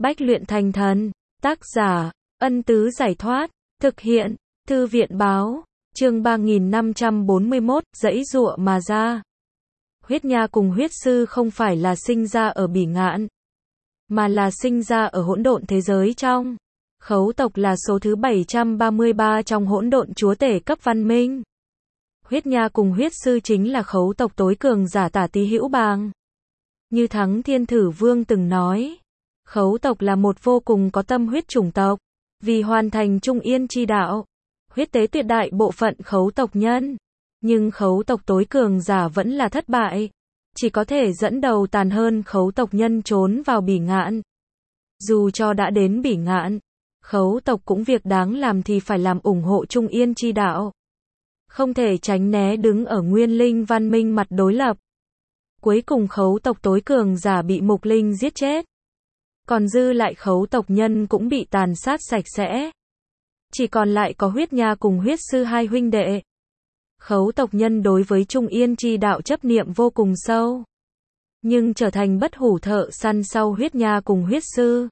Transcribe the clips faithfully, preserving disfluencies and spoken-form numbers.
Bách luyện thành thần. Tác giả, Ân Tứ Giải Thoát. Thực hiện, Thư viện Báo. Chương ba nghìn năm trăm bốn mươi mốt, giãy giụa mà ra. Huyết Nha cùng Huyết Sư không phải là sinh ra ở Bỉ Ngạn, mà là sinh ra ở hỗn độn thế giới trong. Khấu tộc là số thứ bảy trăm ba mươi ba trong hỗn độn chúa tể cấp văn minh. Huyết Nha cùng Huyết Sư chính là khấu tộc tối cường giả Tả Tý Hữu Bàng. Như Thắng Thiên Thử Vương từng nói, khấu tộc là một vô cùng có tâm huyết chủng tộc. Vì hoàn thành Trung Yên chi đạo, huyết tế tuyệt đại bộ phận khấu tộc nhân. Nhưng khấu tộc tối cường giả vẫn là thất bại. Chỉ có thể dẫn đầu tàn hơn khấu tộc nhân trốn vào Bỉ Ngạn. Dù cho đã đến Bỉ Ngạn, khấu tộc cũng việc đáng làm thì phải làm ủng hộ Trung Yên chi đạo. Không thể tránh né đứng ở Nguyên Linh văn minh mặt đối lập. Cuối cùng khấu tộc tối cường giả bị Mục Linh giết chết. Còn dư lại khấu tộc nhân cũng bị tàn sát sạch sẽ. Chỉ còn lại có Huyết Nha cùng Huyết Sư hai huynh đệ. Khấu tộc nhân đối với Trung Yên chi đạo chấp niệm vô cùng sâu. Nhưng trở thành bất hủ thợ săn sau Huyết Nha cùng Huyết Sư,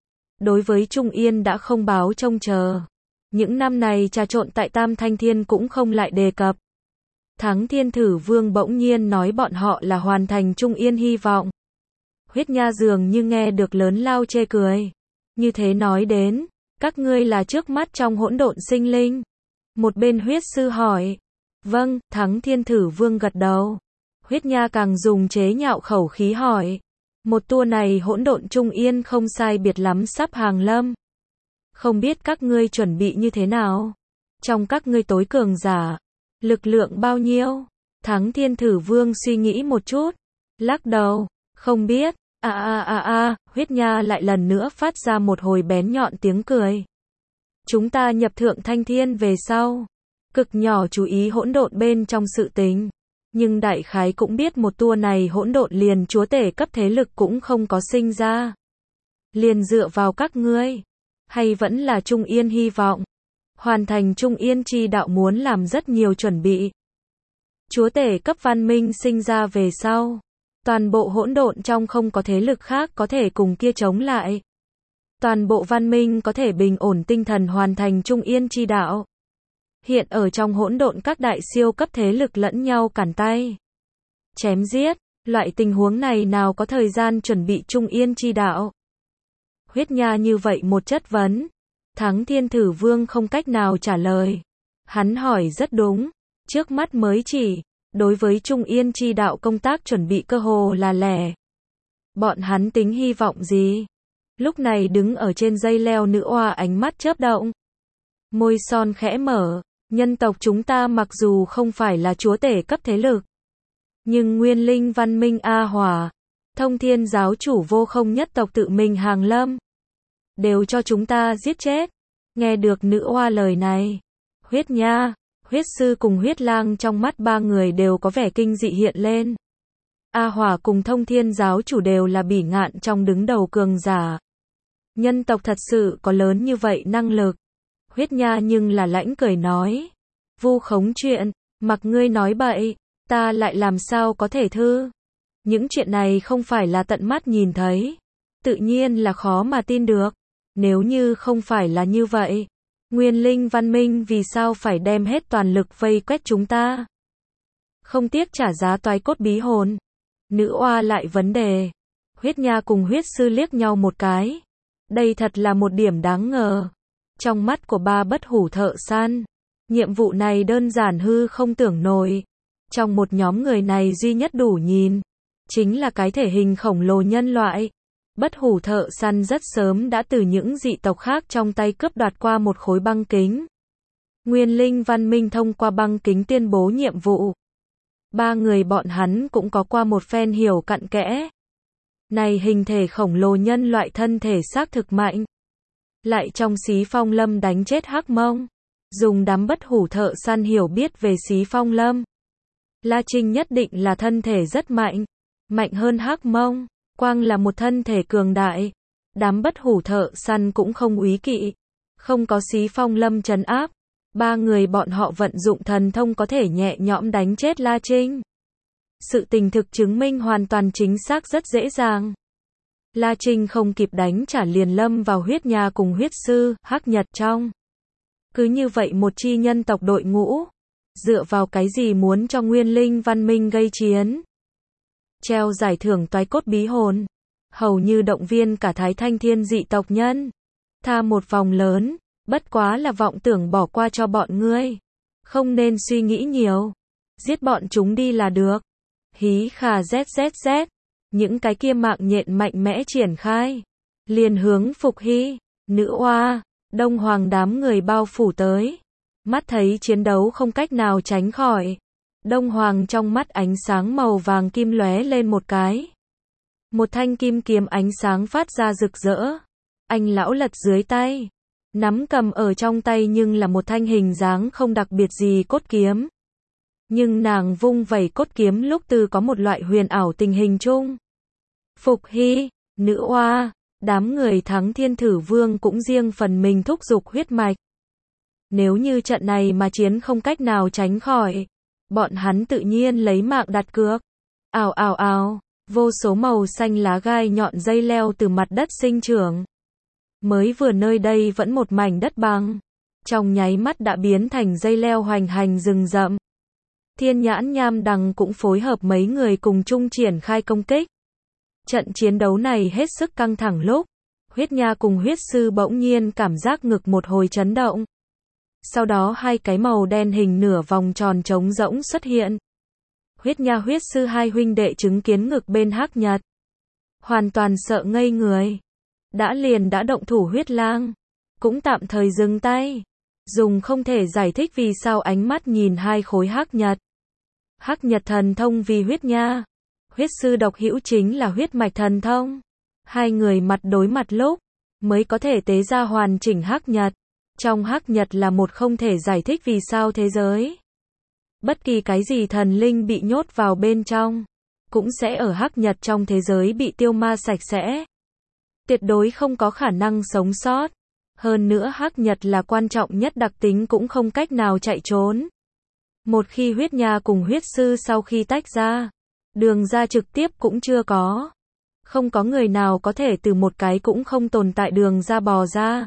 đối với Trung Yên đã không báo trông chờ. Những năm này trà trộn tại Tam Thanh Thiên cũng không lại đề cập. Thắng Thiên Thử Vương bỗng nhiên nói bọn họ là hoàn thành Trung Yên hy vọng. Huyết Nha dường như nghe được lớn lao chê cười. Như thế nói đến, các ngươi là trước mắt trong hỗn độn sinh linh. Một bên Huyết Sư hỏi. Vâng, Thắng Thiên Thử Vương gật đầu. Huyết Nha càng dùng chế nhạo khẩu khí hỏi. Một tour này hỗn độn Trung Yên không sai biệt lắm sắp hàng lâm. Không biết các ngươi chuẩn bị như thế nào? Trong các ngươi tối cường giả, lực lượng bao nhiêu? Thắng Thiên Thử Vương suy nghĩ một chút, lắc đầu, không biết. A a a a, Huyết Nha lại lần nữa phát ra một hồi bén nhọn tiếng cười. Chúng ta nhập Thượng Thanh Thiên về sau, cực nhỏ chú ý hỗn độn bên trong sự tình, nhưng đại khái cũng biết một tour này hỗn độn liền chúa tể cấp thế lực cũng không có sinh ra. Liền dựa vào các ngươi, hay vẫn là Trung Yên hy vọng. Hoàn thành Trung Yên chi đạo muốn làm rất nhiều chuẩn bị. Chúa tể cấp văn minh sinh ra về sau, toàn bộ hỗn độn trong không có thế lực khác có thể cùng kia chống lại. Toàn bộ văn minh có thể bình ổn tinh thần hoàn thành Trung Yên chi đạo. Hiện ở trong hỗn độn các đại siêu cấp thế lực lẫn nhau cản tay, chém giết, loại tình huống này nào có thời gian chuẩn bị Trung Yên chi đạo. Huyết Nha như vậy một chất vấn, Thắng Thiên Thử Vương không cách nào trả lời. Hắn hỏi rất đúng, trước mắt mới chỉ, đối với Trung Yên chi đạo công tác chuẩn bị cơ hồ là lẻ. Bọn hắn tính hy vọng gì? Lúc này đứng ở trên dây leo nữ oa ánh mắt chớp động. Môi son khẽ mở, nhân tộc chúng ta mặc dù không phải là chúa tể cấp thế lực, nhưng Nguyên Linh văn minh A Hỏa, Thông Thiên giáo chủ vô không nhất tộc tự mình hàng lâm, đều cho chúng ta giết chết. Nghe được nữ oa lời này, Huyết Nha, Huyết Sư cùng Huyết Lang trong mắt ba người đều có vẻ kinh dị hiện lên. A Hỏa cùng Thông Thiên giáo chủ đều là Bỉ Ngạn trong đứng đầu cường giả. Nhân tộc thật sự có lớn như vậy năng lực. Huyết Nha nhưng là lãnh cười nói. Vu khống chuyện, mặc ngươi nói bậy, ta lại làm sao có thể thư. Những chuyện này không phải là tận mắt nhìn thấy, tự nhiên là khó mà tin được. Nếu như không phải là như vậy, Nguyên Linh văn minh vì sao phải đem hết toàn lực vây quét chúng ta? Không tiếc trả giá toái cốt bí hồn. Nữ oa lại vấn đề. Huyết Nha cùng Huyết Sư liếc nhau một cái. Đây thật là một điểm đáng ngờ. Trong mắt của ba bất hủ thợ săn, nhiệm vụ này đơn giản hư không tưởng nổi. Trong một nhóm người này duy nhất đủ nhìn, chính là cái thể hình khổng lồ nhân loại. Bất hủ thợ săn rất sớm đã từ những dị tộc khác trong tay cướp đoạt qua một khối băng kính. Nguyên Linh văn minh thông qua băng kính tuyên bố nhiệm vụ. Ba người bọn hắn cũng có qua một phen hiểu cặn kẽ. Này hình thể khổng lồ nhân loại thân thể xác thực mạnh. Lại trong Xí Phong Lâm đánh chết Hắc Mông. Dùng đám bất hủ thợ săn hiểu biết về Xí Phong Lâm. La Trinh nhất định là thân thể rất mạnh. Mạnh hơn Hắc Mông. Quang là một thân thể cường đại. Đám bất hủ thợ săn cũng không úy kỵ. Không có Xí Phong Lâm trấn áp. Ba người bọn họ vận dụng thần thông có thể nhẹ nhõm đánh chết La Trinh. Sự tình thực chứng minh hoàn toàn chính xác rất dễ dàng. La Trinh không kịp đánh trả liền lâm vào huyết nha cùng huyết sư, hắc nhật trong. Cứ như vậy một chi nhân tộc đội ngũ, dựa vào cái gì muốn cho nguyên linh văn minh gây chiến? Treo giải thưởng toái cốt bí hồn, hầu như động viên cả Thái Thanh Thiên dị tộc nhân. Tha một vòng lớn, bất quá là vọng tưởng bỏ qua cho bọn ngươi. Không nên suy nghĩ nhiều, giết bọn chúng đi là được. Hí khà zzz, những cái kia mạng nhện mạnh mẽ triển khai, liền hướng Phục Hy, nữ oa, Đông Hoàng đám người bao phủ tới. Mắt thấy chiến đấu không cách nào tránh khỏi, Đông Hoàng trong mắt ánh sáng màu vàng kim lóe lên một cái. Một thanh kim kiếm ánh sáng phát ra rực rỡ. Anh lão lật dưới tay, nắm cầm ở trong tay nhưng là một thanh hình dáng không đặc biệt gì cốt kiếm. Nhưng nàng vung vẩy cốt kiếm lúc từ có một loại huyền ảo tình hình chung. Phục Hy, nữ oa, đám người thắng Thiên Thử Vương cũng riêng phần mình thúc giục huyết mạch. Nếu như trận này mà chiến không cách nào tránh khỏi, bọn hắn tự nhiên lấy mạng đặt cược. Ào ào ào, vô số màu xanh lá gai nhọn dây leo từ mặt đất sinh trưởng. Mới vừa nơi đây vẫn một mảnh đất bằng, trong nháy mắt đã biến thành dây leo hoành hành rừng rậm. Thiên Nhãn Nham Đằng cũng phối hợp mấy người cùng chung triển khai công kích. Trận chiến đấu này hết sức căng thẳng lúc, huyết nha cùng huyết sư bỗng nhiên cảm giác ngực một hồi chấn động. Sau đó hai cái màu đen hình nửa vòng tròn trống rỗng xuất hiện. Huyết nha huyết sư hai huynh đệ chứng kiến ngực bên hắc nhật, hoàn toàn sợ ngây người. Đã liền đã động thủ huyết lang, cũng tạm thời dừng tay. Dùng không thể giải thích vì sao ánh mắt nhìn hai khối hắc nhật. Hắc nhật thần thông vì huyết nha, huyết sư độc hữu chính là huyết mạch thần thông. Hai người mặt đối mặt lúc, mới có thể tế ra hoàn chỉnh hắc nhật. Trong hắc nhật là một không thể giải thích vì sao thế giới. Bất kỳ cái gì thần linh bị nhốt vào bên trong, cũng sẽ ở hắc nhật trong thế giới bị tiêu ma sạch sẽ. Tuyệt đối không có khả năng sống sót. Hơn nữa hắc nhật là quan trọng nhất đặc tính cũng không cách nào chạy trốn. Một khi huyết nha cùng huyết sư sau khi tách ra, đường ra trực tiếp cũng chưa có. Không có người nào có thể từ một cái cũng không tồn tại đường ra bò ra.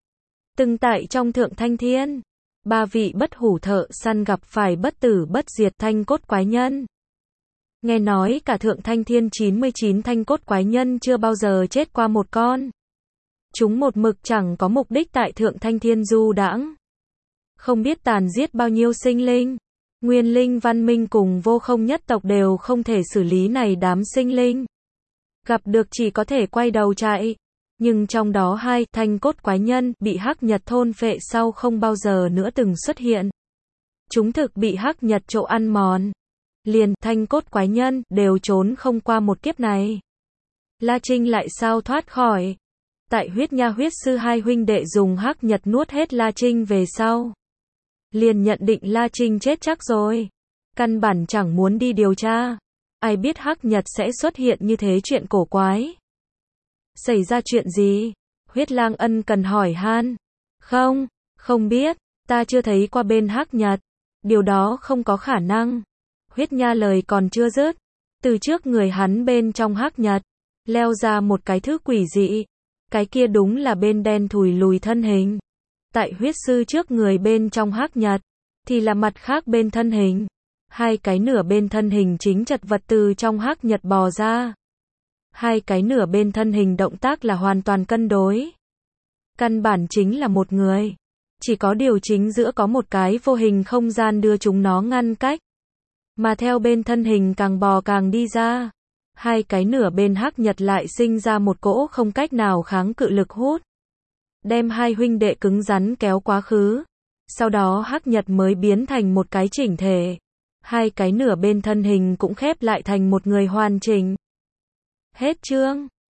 Từng tại trong Thượng Thanh Thiên, ba vị bất hủ thợ săn gặp phải bất tử bất diệt thanh cốt quái nhân. Nghe nói cả Thượng Thanh Thiên chín mươi chín thanh cốt quái nhân chưa bao giờ chết qua một con. Chúng một mực chẳng có mục đích tại Thượng Thanh Thiên du đãng. Không biết tàn giết bao nhiêu sinh linh. Nguyên linh văn minh cùng vô không nhất tộc đều không thể xử lý này đám sinh linh. Gặp được chỉ có thể quay đầu chạy. Nhưng trong đó hai thanh cốt quái nhân bị hắc nhật thôn phệ sau không bao giờ nữa từng xuất hiện. Chúng thực bị hắc nhật trộ ăn mòn. Liền thanh cốt quái nhân đều trốn không qua một kiếp này. La Trinh lại sao thoát khỏi. Tại huyết nha huyết sư hai huynh đệ dùng hắc nhật nuốt hết La Trinh về sau. Liền nhận định La Trinh chết chắc rồi. Căn bản chẳng muốn đi điều tra. Ai biết hắc nhật sẽ xuất hiện như thế chuyện cổ quái. Xảy ra chuyện gì? Huyết lang ân cần hỏi han. Không, không biết, ta chưa thấy qua bên hắc nhật. Điều đó không có khả năng. Huyết nha lời còn chưa dứt. Từ trước người hắn bên trong hắc nhật, leo ra một cái thứ quỷ dị. Cái kia đúng là bên đen thùi lùi thân hình. Tại huyết sư trước người bên trong hắc nhật, thì là mặt khác bên thân hình. Hai cái nửa bên thân hình chính chật vật từ trong hắc nhật bò ra. Hai cái nửa bên thân hình động tác là hoàn toàn cân đối. Căn bản chính là một người. Chỉ có điều chính giữa có một cái vô hình không gian đưa chúng nó ngăn cách. Mà theo bên thân hình càng bò càng đi ra. Hai cái nửa bên hắc nhật lại sinh ra một cỗ không cách nào kháng cự lực hút. Đem hai huynh đệ cứng rắn kéo quá khứ. Sau đó hắc nhật mới biến thành một cái chỉnh thể. Hai cái nửa bên thân hình cũng khép lại thành một người hoàn chỉnh. Hết chương.